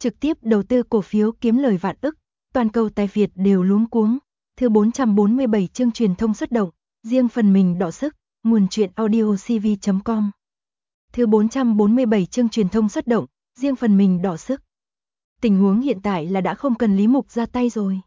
trực tiếp đầu tư cổ phiếu kiếm lời vạn ức, toàn cầu tài Việt đều luống cuống. Thứ 447 chương truyền thông xuất động, riêng phần mình đọ sức, nguồn truyện audio cv.com. Thứ 447 chương truyền thông xuất động, riêng phần mình đọ sức. Tình huống hiện tại là đã không cần Lý Mục ra tay rồi.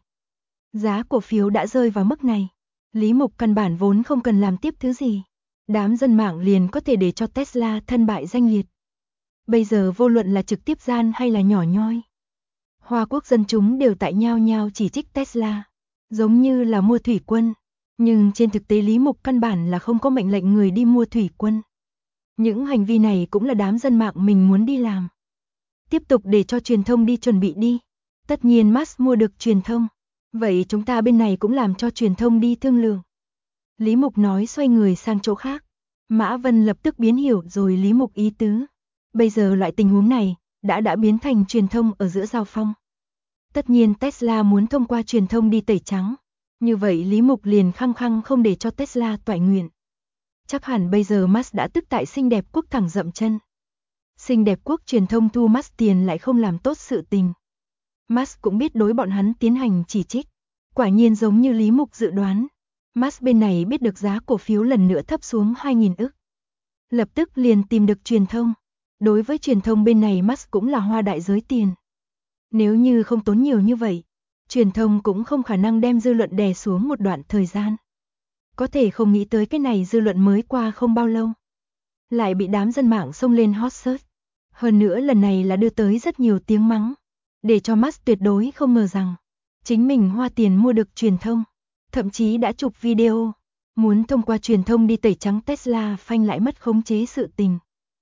Giá cổ phiếu đã rơi vào mức này. Lý Mục căn bản vốn không cần làm tiếp thứ gì. Đám dân mạng liền có thể để cho Tesla thân bại danh liệt. Bây giờ vô luận là trực tiếp gian hay là nhỏ nhoi, Hoa Quốc dân chúng đều tại nhao nhao chỉ trích Tesla, giống như là mua thủy quân. Nhưng trên thực tế Lý Mục căn bản là không có mệnh lệnh người đi mua thủy quân. Những hành vi này cũng là đám dân mạng mình muốn đi làm. Tiếp tục để cho truyền thông đi chuẩn bị đi. Tất nhiên Musk mua được truyền thông. Vậy chúng ta bên này cũng làm cho truyền thông đi thương lượng. Lý Mục nói xoay người sang chỗ khác. Mã Vân lập tức biến hiểu rồi Lý Mục ý tứ. Bây giờ loại tình huống này đã biến thành truyền thông ở giữa giao phong. Tất nhiên Tesla muốn thông qua truyền thông đi tẩy trắng. Như vậy Lý Mục liền khăng khăng không để cho Tesla toại nguyện. Chắc hẳn bây giờ Musk đã tức tại Xinh Đẹp Quốc thẳng dậm chân. Xinh Đẹp Quốc truyền thông thu Musk tiền lại không làm tốt sự tình. Musk cũng biết đối bọn hắn tiến hành chỉ trích. Quả nhiên giống như Lý Mục dự đoán. Musk bên này biết được giá cổ phiếu lần nữa thấp xuống 2.000 ức. Lập tức liền tìm được truyền thông. Đối với truyền thông bên này Musk cũng là hoa đại giới tiền. Nếu như không tốn nhiều như vậy, truyền thông cũng không khả năng đem dư luận đè xuống một đoạn thời gian. Có thể không nghĩ tới cái này dư luận mới qua không bao lâu. Lại bị đám dân mạng xông lên hot search. Hơn nữa lần này là đưa tới rất nhiều tiếng mắng. Để cho Musk tuyệt đối không ngờ rằng chính mình hoa tiền mua được truyền thông. Thậm chí đã chụp video. Muốn thông qua truyền thông đi tẩy trắng Tesla phanh lại mất khống chế sự tình.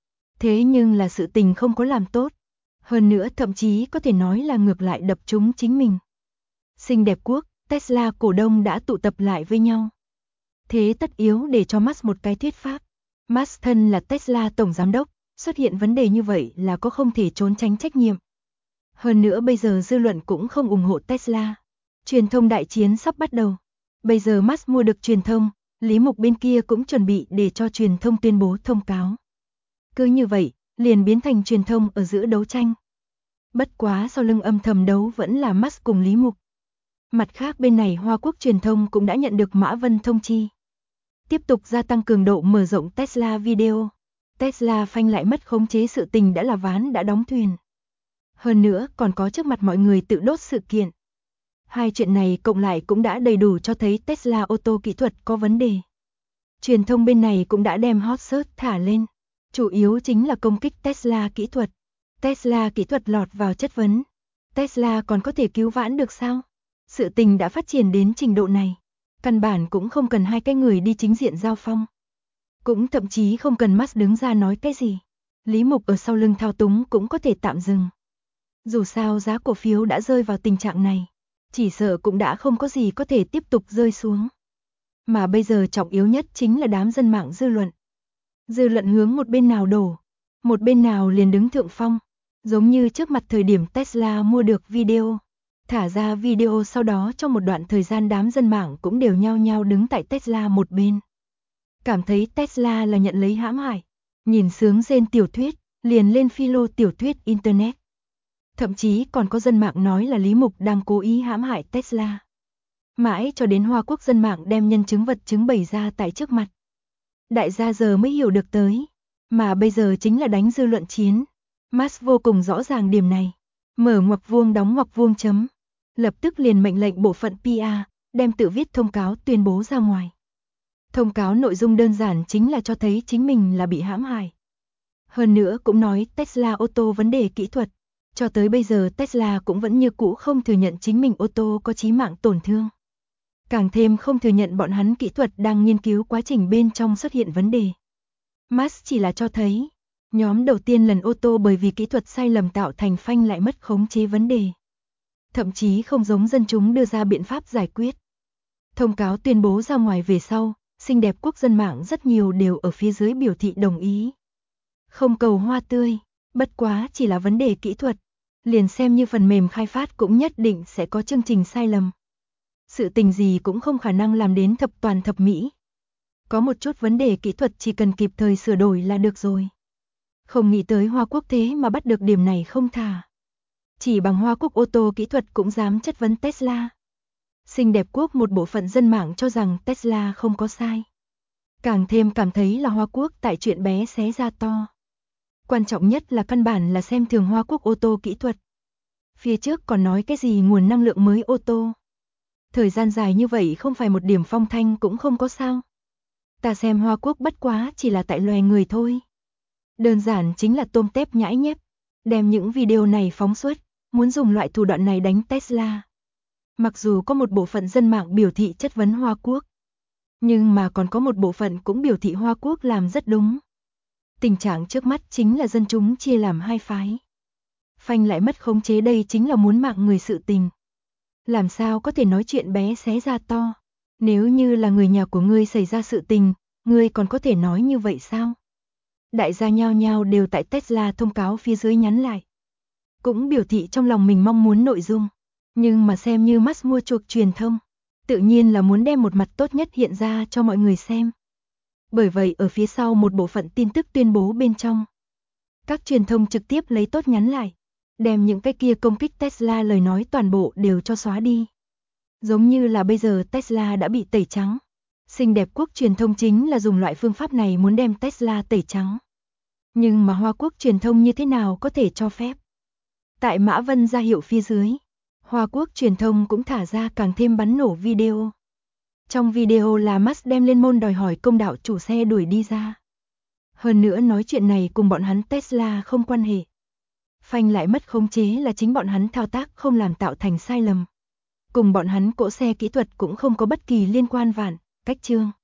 Thế nhưng là sự tình không có làm tốt. Hơn nữa thậm chí có thể nói là ngược lại đập trúng chính mình. Xinh Đẹp Quốc, Tesla cổ đông đã tụ tập lại với nhau. Thế tất yếu để cho Musk một cái thuyết pháp. Musk thân là Tesla tổng giám đốc, xuất hiện vấn đề như vậy là có không thể trốn tránh trách nhiệm. Hơn nữa bây giờ dư luận cũng không ủng hộ Tesla. Truyền thông đại chiến sắp bắt đầu. Bây giờ Musk mua được truyền thông, Lý Mục bên kia cũng chuẩn bị để cho truyền thông tuyên bố thông cáo. Cứ như vậy, liền biến thành truyền thông ở giữa đấu tranh. Bất quá sau lưng âm thầm đấu vẫn là Musk cùng Lý Mục. Mặt khác bên này Hoa Quốc truyền thông cũng đã nhận được Mã Vân thông chi. Tiếp tục gia tăng cường độ mở rộng Tesla video. Tesla phanh lại mất khống chế sự tình đã là ván đã đóng thuyền. Hơn nữa còn có trước mặt mọi người tự đốt sự kiện. Hai chuyện này cộng lại cũng đã đầy đủ cho thấy Tesla ô tô kỹ thuật có vấn đề. Truyền thông bên này cũng đã đem hot search thả lên. Chủ yếu chính là công kích Tesla kỹ thuật. Tesla kỹ thuật lọt vào chất vấn. Tesla còn có thể cứu vãn được sao? Sự tình đã phát triển đến trình độ này. Căn bản cũng không cần hai cái người đi chính diện giao phong. Cũng thậm chí không cần Musk đứng ra nói cái gì. Lý Mục ở sau lưng thao túng cũng có thể tạm dừng. Dù sao giá cổ phiếu đã rơi vào tình trạng này. Chỉ sợ cũng đã không có gì có thể tiếp tục rơi xuống. Mà bây giờ trọng yếu nhất chính là đám dân mạng dư luận. Dư luận hướng một bên nào đổ, một bên nào liền đứng thượng phong. Giống như trước mặt thời điểm Tesla mua được video. Thả ra video sau đó trong một đoạn thời gian đám dân mạng cũng đều nhao nhao đứng tại Tesla một bên. Cảm thấy Tesla là nhận lấy hãm hại. Nhìn sướng rên tiểu thuyết, liền lên philo tiểu thuyết Internet. Thậm chí còn có dân mạng nói là Lý Mục đang cố ý hãm hại Tesla. Mãi cho đến Hoa Quốc dân mạng đem nhân chứng vật chứng bày ra tại trước mặt. Đại gia giờ mới hiểu được tới. Mà bây giờ chính là đánh dư luận chiến. Musk vô cùng rõ ràng điểm này. Mở ngoặc vuông đóng ngoặc vuông chấm. Lập tức liền mệnh lệnh bộ phận PR, đem tự viết thông cáo tuyên bố ra ngoài. Thông cáo nội dung đơn giản chính là cho thấy chính mình là bị hãm hại. Hơn nữa cũng nói Tesla ô tô vấn đề kỹ thuật. Cho tới bây giờ Tesla cũng vẫn như cũ không thừa nhận chính mình ô tô có chí mạng tổn thương. Càng thêm không thừa nhận bọn hắn kỹ thuật đang nghiên cứu quá trình bên trong xuất hiện vấn đề. Musk chỉ là cho thấy, nhóm đầu tiên lần ô tô bởi vì kỹ thuật sai lầm tạo thành phanh lại mất khống chế vấn đề. Thậm chí không giống dân chúng đưa ra biện pháp giải quyết. Thông cáo tuyên bố ra ngoài về sau, Xinh Đẹp Quốc dân mạng rất nhiều đều ở phía dưới biểu thị đồng ý. Không cầu hoa tươi, bất quá chỉ là vấn đề kỹ thuật. Liền xem như phần mềm khai phát cũng nhất định sẽ có chương trình sai lầm. Sự tình gì cũng không khả năng làm đến thập toàn thập mỹ. Có một chút vấn đề kỹ thuật chỉ cần kịp thời sửa đổi là được rồi. Không nghĩ tới Hoa Quốc thế mà bắt được điểm này không thả. Chỉ bằng Hoa Quốc ô tô kỹ thuật cũng dám chất vấn Tesla. Xinh đẹp quốc một bộ phận dân mạng cho rằng Tesla không có sai. Càng thêm cảm thấy là Hoa Quốc tại chuyện bé xé ra to. Quan trọng nhất là căn bản là xem thường Hoa Quốc ô tô kỹ thuật. Phía trước còn nói cái gì nguồn năng lượng mới ô tô. Thời gian dài như vậy không phải một điểm phong thanh cũng không có sao. Ta xem Hoa Quốc bất quá chỉ là tại loài người thôi. Đơn giản chính là tôm tép nhãi nhép. Đem những video này phóng xuất, muốn dùng loại thủ đoạn này đánh Tesla. Mặc dù có một bộ phận dân mạng biểu thị chất vấn Hoa Quốc, nhưng mà còn có một bộ phận cũng biểu thị Hoa Quốc làm rất đúng. Tình trạng trước mắt chính là dân chúng chia làm hai phái. Phanh lại mất khống chế, đây chính là muốn mạng người sự tình. Làm sao có thể nói chuyện bé xé ra to? Nếu như là người nhà của ngươi xảy ra sự tình, ngươi còn có thể nói như vậy sao? Đại gia nhao nhao đều tại Tesla thông cáo phía dưới nhắn lại. Cũng biểu thị trong lòng mình mong muốn nội dung. Nhưng mà xem như Musk mua chuộc truyền thông. Tự nhiên là muốn đem một mặt tốt nhất hiện ra cho mọi người xem. Bởi vậy ở phía sau một bộ phận tin tức tuyên bố bên trong. Các truyền thông trực tiếp lấy tốt nhắn lại. Đem những cái kia công kích Tesla lời nói toàn bộ đều cho xóa đi. Giống như là bây giờ Tesla đã bị tẩy trắng. Xinh đẹp quốc truyền thông chính là dùng loại phương pháp này muốn đem Tesla tẩy trắng. Nhưng mà Hoa Quốc truyền thông như thế nào có thể cho phép? Tại Mã Vân ra hiệu phía dưới, Hoa Quốc truyền thông cũng thả ra càng thêm bắn nổ video. Trong video là Musk đem lên môn đòi hỏi công đạo chủ xe đuổi đi ra. Hơn nữa nói chuyện này cùng bọn hắn Tesla không quan hệ. Phanh lại mất khống chế là chính bọn hắn thao tác không làm tạo thành sai lầm. Cùng bọn hắn cỗ xe kỹ thuật cũng không có bất kỳ liên quan vạn, cách chương.